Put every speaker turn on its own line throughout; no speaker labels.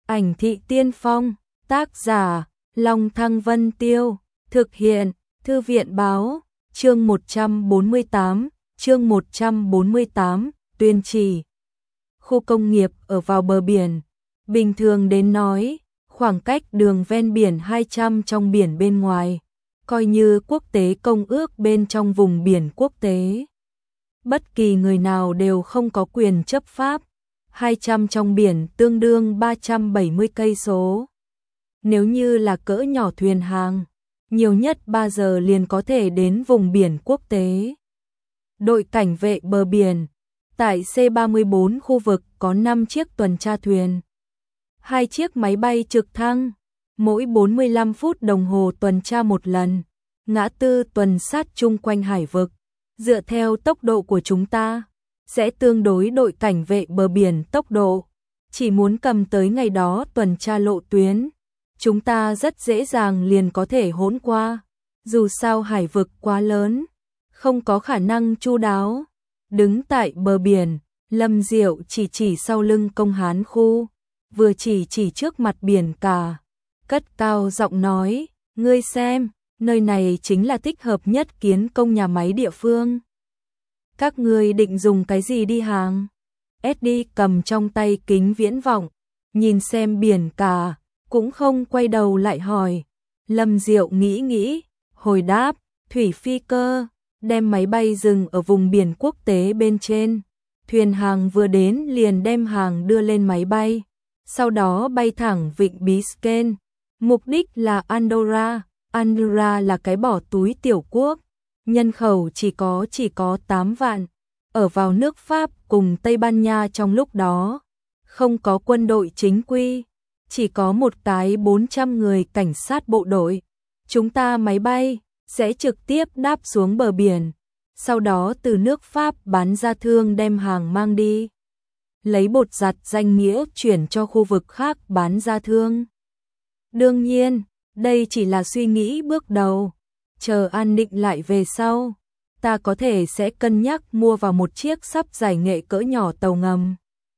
Ảnh thị tiên phong, tác giả, Long Thăng Vân Tiêu, thực hiện, Thư viện báo, chương 148, tuyên chỉ. Khu công nghiệp ở vào bờ biển, bình thường đến nói, khoảng cách đường ven biển 200 trong biển bên ngoài, coi như quốc tế công ước bên trong vùng biển quốc tế. Bất kỳ người nào đều không có quyền chấp pháp. 200 trong biển tương đương 370 cây số. Nếu như là cỡ nhỏ thuyền hàng, nhiều nhất 3 giờ liền có thể đến vùng biển quốc tế. Đội cảnh vệ bờ biển, tại C34 khu vực có 5 chiếc tuần tra thuyền, 2 chiếc máy bay trực thăng, mỗi 45 phút đồng hồ tuần tra một lần, ngã tư tuần sát chung quanh hải vực. Dựa theo tốc độ của chúng ta, sẽ tương đối đội cảnh vệ bờ biển tốc độ. Chỉ muốn cầm tới ngày đó tuần tra lộ tuyến, chúng ta rất dễ dàng liền có thể hỗn qua. Dù sao hải vực quá lớn, không có khả năng chu đáo. Đứng tại bờ biển, Lâm Diệu chỉ sau lưng công hán khu, vừa chỉ trước mặt biển cả. Cất cao giọng nói, ngươi xem, nơi này chính là thích hợp nhất kiến công nhà máy địa phương. Các ngươi định dùng cái gì đi hàng? Eddie cầm trong tay kính viễn vọng, nhìn xem biển cả, cũng không quay đầu lại hỏi. Lâm Diệu nghĩ, hồi đáp, thủy phi cơ, đem máy bay dừng ở vùng biển quốc tế bên trên. Thuyền hàng vừa đến liền đem hàng đưa lên máy bay, sau đó bay thẳng vịnh Biscayne. Mục đích là Andorra. Andorra là cái bỏ túi tiểu quốc, nhân khẩu chỉ có 8 vạn, ở vào nước Pháp cùng Tây Ban Nha trong lúc đó, không có quân đội chính quy, chỉ có một cái 400 người cảnh sát bộ đội. Chúng ta máy bay sẽ trực tiếp đáp xuống bờ biển, sau đó từ nước Pháp bán ra thương đem hàng mang đi, lấy bột giặt danh nghĩa chuyển cho khu vực khác bán ra thương. Đương nhiên, đây chỉ là suy nghĩ bước đầu, chờ an định lại về sau, ta có thể sẽ cân nhắc mua vào một chiếc sắp giải nghệ cỡ nhỏ tàu ngầm.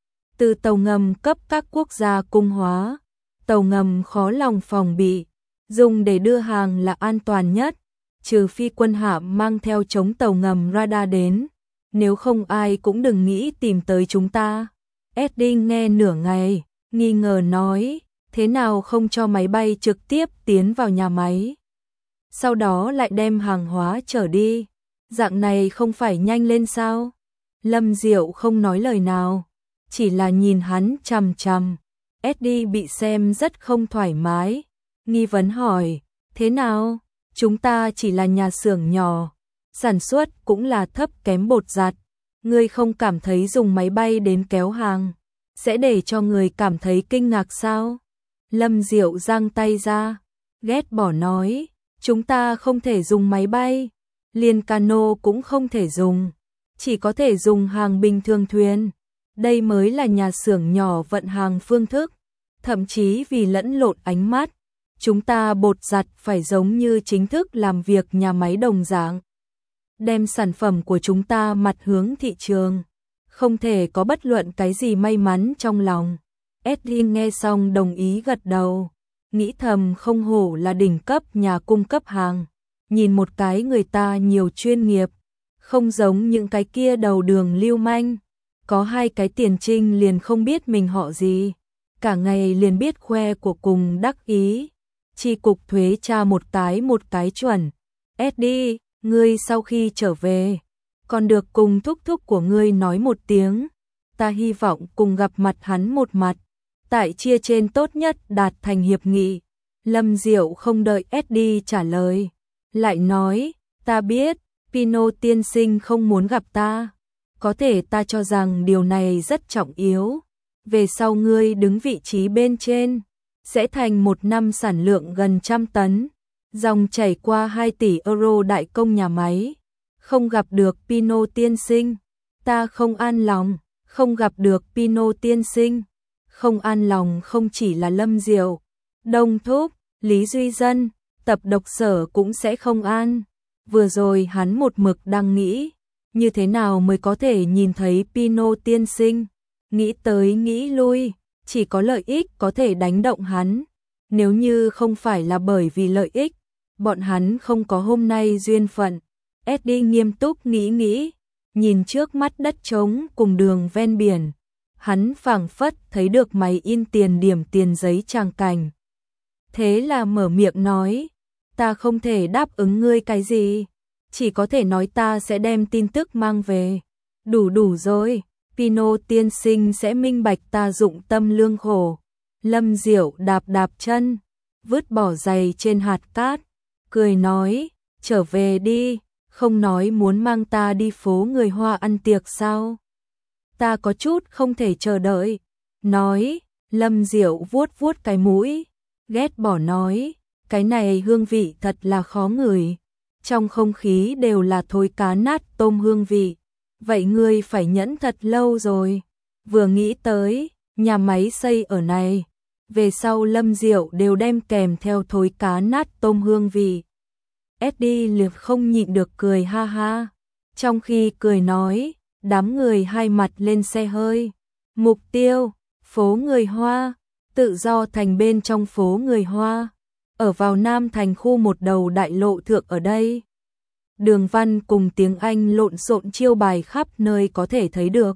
Từ tàu ngầm cấp các quốc gia cung hóa, tàu ngầm khó lòng phòng bị, dùng để đưa hàng là an toàn nhất, trừ phi quân hạm mang theo chống tàu ngầm radar đến, nếu không ai cũng đừng nghĩ tìm tới chúng ta. Eddie nghe nửa ngày, nghi ngờ nói, thế nào không cho máy bay trực tiếp tiến vào nhà máy, sau đó lại đem hàng hóa chở đi, dạng này không phải nhanh lên sao? Lâm Diệu không nói lời nào, chỉ là nhìn hắn chằm chằm. Eddie bị xem rất không thoải mái, nghi vấn hỏi, thế nào? Chúng ta chỉ là nhà xưởng nhỏ, sản xuất cũng là thấp kém bột giặt, ngươi không cảm thấy dùng máy bay đến kéo hàng sẽ để cho người cảm thấy kinh ngạc sao? Lâm Diệu giang tay ra, ghét bỏ nói, chúng ta không thể dùng máy bay, liền cano cũng không thể dùng, chỉ có thể dùng hàng bình thường thuyền. Đây mới là nhà xưởng nhỏ vận hàng phương thức, thậm chí vì lẫn lộn ánh mắt, chúng ta bột giặt phải giống như chính thức làm việc nhà máy đồng dạng, đem sản phẩm của chúng ta mặt hướng thị trường, không thể có bất luận cái gì may mắn trong lòng. Eddie nghe xong đồng ý gật đầu, nghĩ thầm không hổ là đỉnh cấp nhà cung cấp hàng, nhìn một cái người ta nhiều chuyên nghiệp, không giống những cái kia đầu đường lưu manh, có 2 cái tiền trinh liền không biết mình họ gì, cả ngày liền biết khoe của cùng đắc ý. Chi cục thuế tra một cái chuẩn. Eddie, ngươi sau khi trở về, còn được cùng thúc thúc của ngươi nói một tiếng, ta hy vọng cùng gặp mặt hắn một mặt, tại chia trên tốt nhất đạt thành hiệp nghị. Lâm Diệu không đợi Eddie trả lời, lại nói, ta biết, Pino tiên sinh không muốn gặp ta, có thể ta cho rằng điều này rất trọng yếu, về sau ngươi đứng vị trí bên trên, sẽ thành một năm sản lượng gần 100 tấn, dòng chảy qua 2 tỷ euro đại công nhà máy. Không gặp được Pino tiên sinh, ta không an lòng, không gặp được Pino tiên sinh. Không an lòng không chỉ là Lâm Diệu, Đông Thúc, Lý Duy Dân, Tập Độc Sở cũng sẽ không an. Vừa rồi hắn một mực đang nghĩ, như thế nào mới có thể nhìn thấy Pino tiên sinh, nghĩ tới nghĩ lui, chỉ có lợi ích có thể đánh động hắn. Nếu như không phải là bởi vì lợi ích, bọn hắn không có hôm nay duyên phận. Eddie nghiêm túc nghĩ, nhìn trước mắt đất trống cùng đường ven biển. Hắn phảng phất thấy được máy in tiền điểm tiền giấy tràng cảnh. Thế là mở miệng nói, ta không thể đáp ứng ngươi cái gì, chỉ có thể nói ta sẽ đem tin tức mang về. Đủ rồi, Pino tiên sinh sẽ minh bạch ta dụng tâm lương khổ. Lâm Diệu đạp chân, vứt bỏ giày trên hạt cát, cười nói, trở về đi, không nói muốn mang ta đi phố người Hoa ăn tiệc sao? Ta có chút không thể chờ đợi. Nói, Lâm Diệu vuốt cái mũi, ghét bỏ nói, cái này hương vị thật là khó ngửi. Trong không khí đều là thối cá nát tôm hương vị. Vậy ngươi phải nhẫn thật lâu rồi. Vừa nghĩ tới, nhà máy xây ở này. Về sau Lâm Diệu đều đem kèm theo thối cá nát tôm hương vị. Eddie liệp không nhịn được cười ha ha. Trong khi cười nói, đám người hai mặt lên xe hơi. Mục tiêu, phố người Hoa, tự do thành bên trong phố người Hoa. Ở vào Nam thành khu một đầu đại lộ thượng ở đây. Đường văn cùng tiếng Anh lộn xộn chiêu bài khắp nơi có thể thấy được.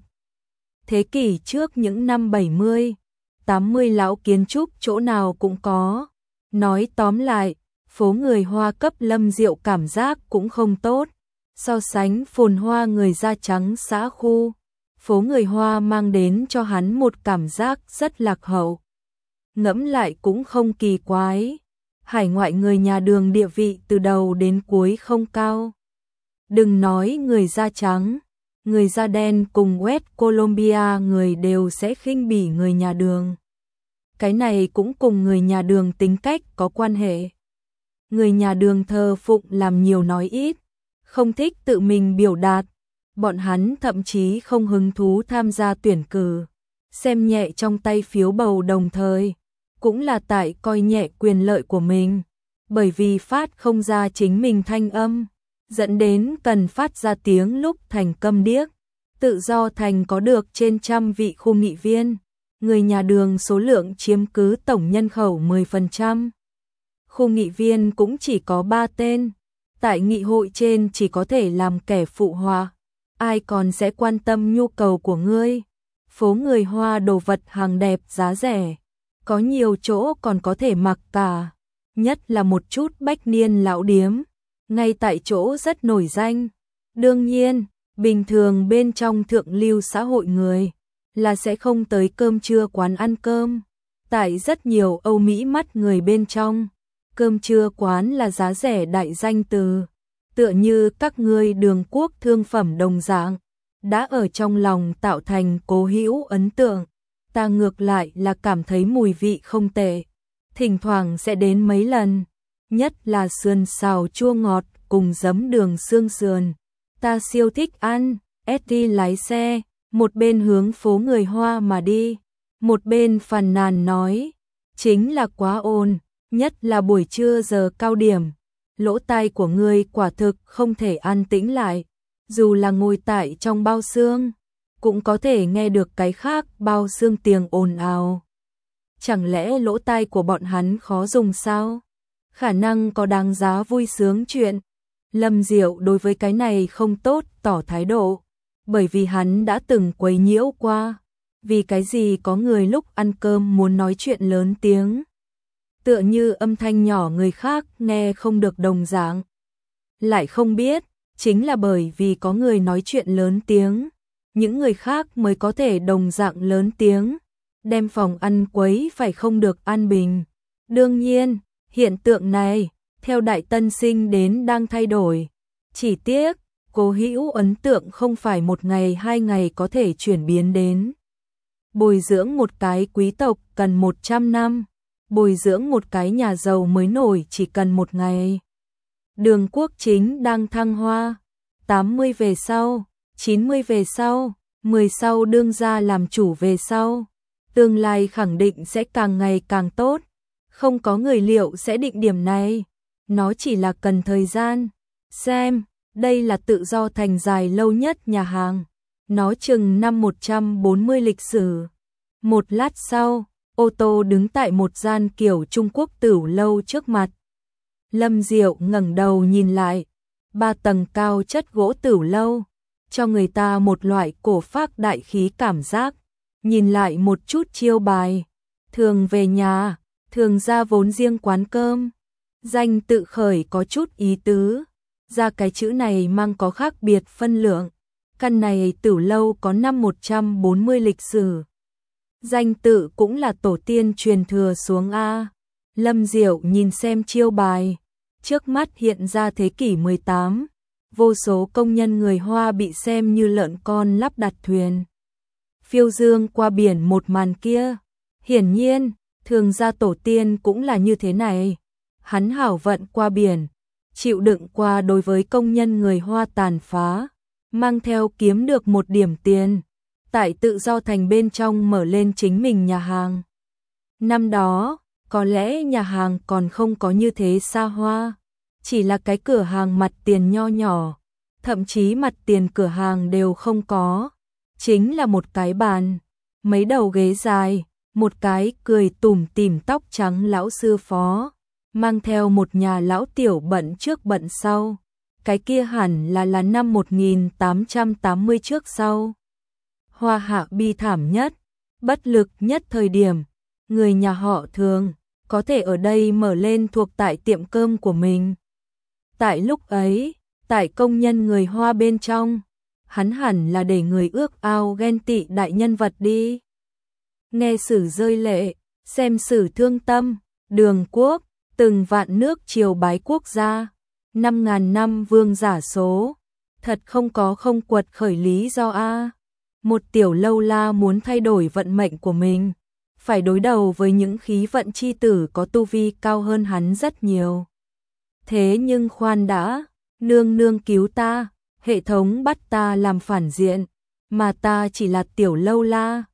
Thế kỷ trước những năm 70, 80 lão kiến trúc chỗ nào cũng có. Nói tóm lại, phố người Hoa cấp Lâm Diệu cảm giác cũng không tốt. So sánh phồn hoa người da trắng xã khu, phố người Hoa mang đến cho hắn một cảm giác rất lạc hậu. Ngẫm lại cũng không kỳ quái. Hải ngoại người nhà đường địa vị từ đầu đến cuối không cao. Đừng nói người da trắng, người da đen cùng West Colombia người đều sẽ khinh bỉ người nhà đường. Cái này cũng cùng người nhà đường tính cách có quan hệ. Người nhà đường thờ phụng làm nhiều nói ít, không thích tự mình biểu đạt. Bọn hắn thậm chí không hứng thú tham gia tuyển cử, xem nhẹ trong tay phiếu bầu đồng thời. Cũng là tại coi nhẹ quyền lợi của mình, bởi vì phát không ra chính mình thanh âm, dẫn đến cần phát ra tiếng lúc thành câm điếc. Tự do thành có được trên 100 vị khu nghị viên, người nhà đường số lượng chiếm cứ tổng nhân khẩu 10%. Khu nghị viên cũng chỉ có 3 tên, tại nghị hội trên chỉ có thể làm kẻ phụ họa, ai còn sẽ quan tâm nhu cầu của ngươi. Phố người Hoa đồ vật hàng đẹp giá rẻ. Có nhiều chỗ còn có thể mặc cả, nhất là một chút bách niên lão điếm, ngay tại chỗ rất nổi danh. Đương nhiên, bình thường bên trong thượng lưu xã hội người là sẽ không tới cơm trưa quán ăn cơm. Tại rất nhiều Âu Mỹ mắt người bên trong, cơm trưa quán là giá rẻ đại danh từ, tựa như các ngươi đường quốc thương phẩm đồng dạng, đã ở trong lòng tạo thành cố hữu ấn tượng. Ta ngược lại là cảm thấy mùi vị không tệ, thỉnh thoảng sẽ đến mấy lần, nhất là sườn xào chua ngọt cùng giấm đường xương sườn. Ta siêu thích ăn. Eddie lái xe, một bên hướng phố người Hoa mà đi, một bên phàn nàn nói, chính là quá ồn, nhất là buổi trưa giờ cao điểm, lỗ tai của ngươi quả thực không thể an tĩnh lại, dù là ngồi tại trong bao xương cũng có thể nghe được cái khác bao xương tiếng ồn ào. Chẳng lẽ lỗ tai của bọn hắn khó dùng sao? Khả năng có đáng giá vui sướng chuyện. Lâm Diệu đối với cái này không tốt tỏ thái độ, bởi vì hắn đã từng quấy nhiễu qua. Vì cái gì có người lúc ăn cơm muốn nói chuyện lớn tiếng, tựa như âm thanh nhỏ người khác nghe không được đồng dạng. Lại không biết, chính là bởi vì có người nói chuyện lớn tiếng, những người khác mới có thể đồng dạng lớn tiếng, đem phòng ăn quấy phải không được an bình. Đương nhiên, hiện tượng này, theo Đại Tân Sinh đến đang thay đổi. Chỉ tiếc, cố hữu ấn tượng không phải một ngày 2 ngày có thể chuyển biến đến. Bồi dưỡng một cái quý tộc cần 100 năm, bồi dưỡng một cái nhà giàu mới nổi chỉ cần 1 ngày. Đường Quốc Chính đang thăng hoa, 80 về sau, 90 về sau, 10 sau đương gia làm chủ về sau, tương lai khẳng định sẽ càng ngày càng tốt. Không có người liệu sẽ định điểm này, nó chỉ là cần thời gian. Xem, đây là tự do thành dài lâu nhất nhà hàng, nó chừng năm 140 lịch sử. Một lát sau, ô tô đứng tại một gian kiểu Trung Quốc tửu lâu trước mặt. Lâm Diệu ngẩng đầu nhìn lại, 3 tầng cao chất gỗ tửu lâu, cho người ta một loại cổ phác đại khí cảm giác. Nhìn lại một chút chiêu bài, thường về nhà, thường ra vốn riêng quán cơm. Danh tự khởi có chút ý tứ, ra cái chữ này mang có khác biệt phân lượng. Căn này tửu lâu có năm 140 lịch sử. Danh tự cũng là tổ tiên truyền thừa xuống A. Lâm Diệu nhìn xem chiêu bài, trước mắt hiện ra thế kỷ 18, vô số công nhân người Hoa bị xem như lợn con lắp đặt thuyền. Phiêu dương qua biển một màn kia, hiển nhiên, thường gia tổ tiên cũng là như thế này. Hắn hảo vận qua biển, chịu đựng qua đối với công nhân người Hoa tàn phá, mang theo kiếm được một điểm tiền, tại Tự Do Thành bên trong mở lên chính mình nhà hàng. Năm đó, có lẽ nhà hàng còn không có như thế xa hoa, chỉ là cái cửa hàng mặt tiền nho nhỏ, thậm chí mặt tiền cửa hàng đều không có, chính là một cái bàn, mấy đầu ghế dài, một cái cười tủm tỉm tóc trắng lão sư phó, mang theo một nhà lão tiểu bận trước bận sau. Cái kia hẳn là năm 1880 trước sau. Hoa hạ bi thảm nhất, bất lực nhất thời điểm, người nhà họ Thường có thể ở đây mở lên thuộc tại tiệm cơm của mình. Tại lúc ấy, tại công nhân người Hoa bên trong, hắn hẳn là để người ước ao ghen tị đại nhân vật đi. Nghe sử rơi lệ, xem sử thương tâm, Đường quốc, từng vạn nước triều bái quốc gia, 5.000 năm vương giả số, thật không có không quật khởi lý do a. Một tiểu lâu la muốn thay đổi vận mệnh của mình, phải đối đầu với những khí vận chi tử có tu vi cao hơn hắn rất nhiều. Thế nhưng khoan đã, nương nương cứu ta, hệ thống bắt ta làm phản diện, mà ta chỉ là tiểu lâu la,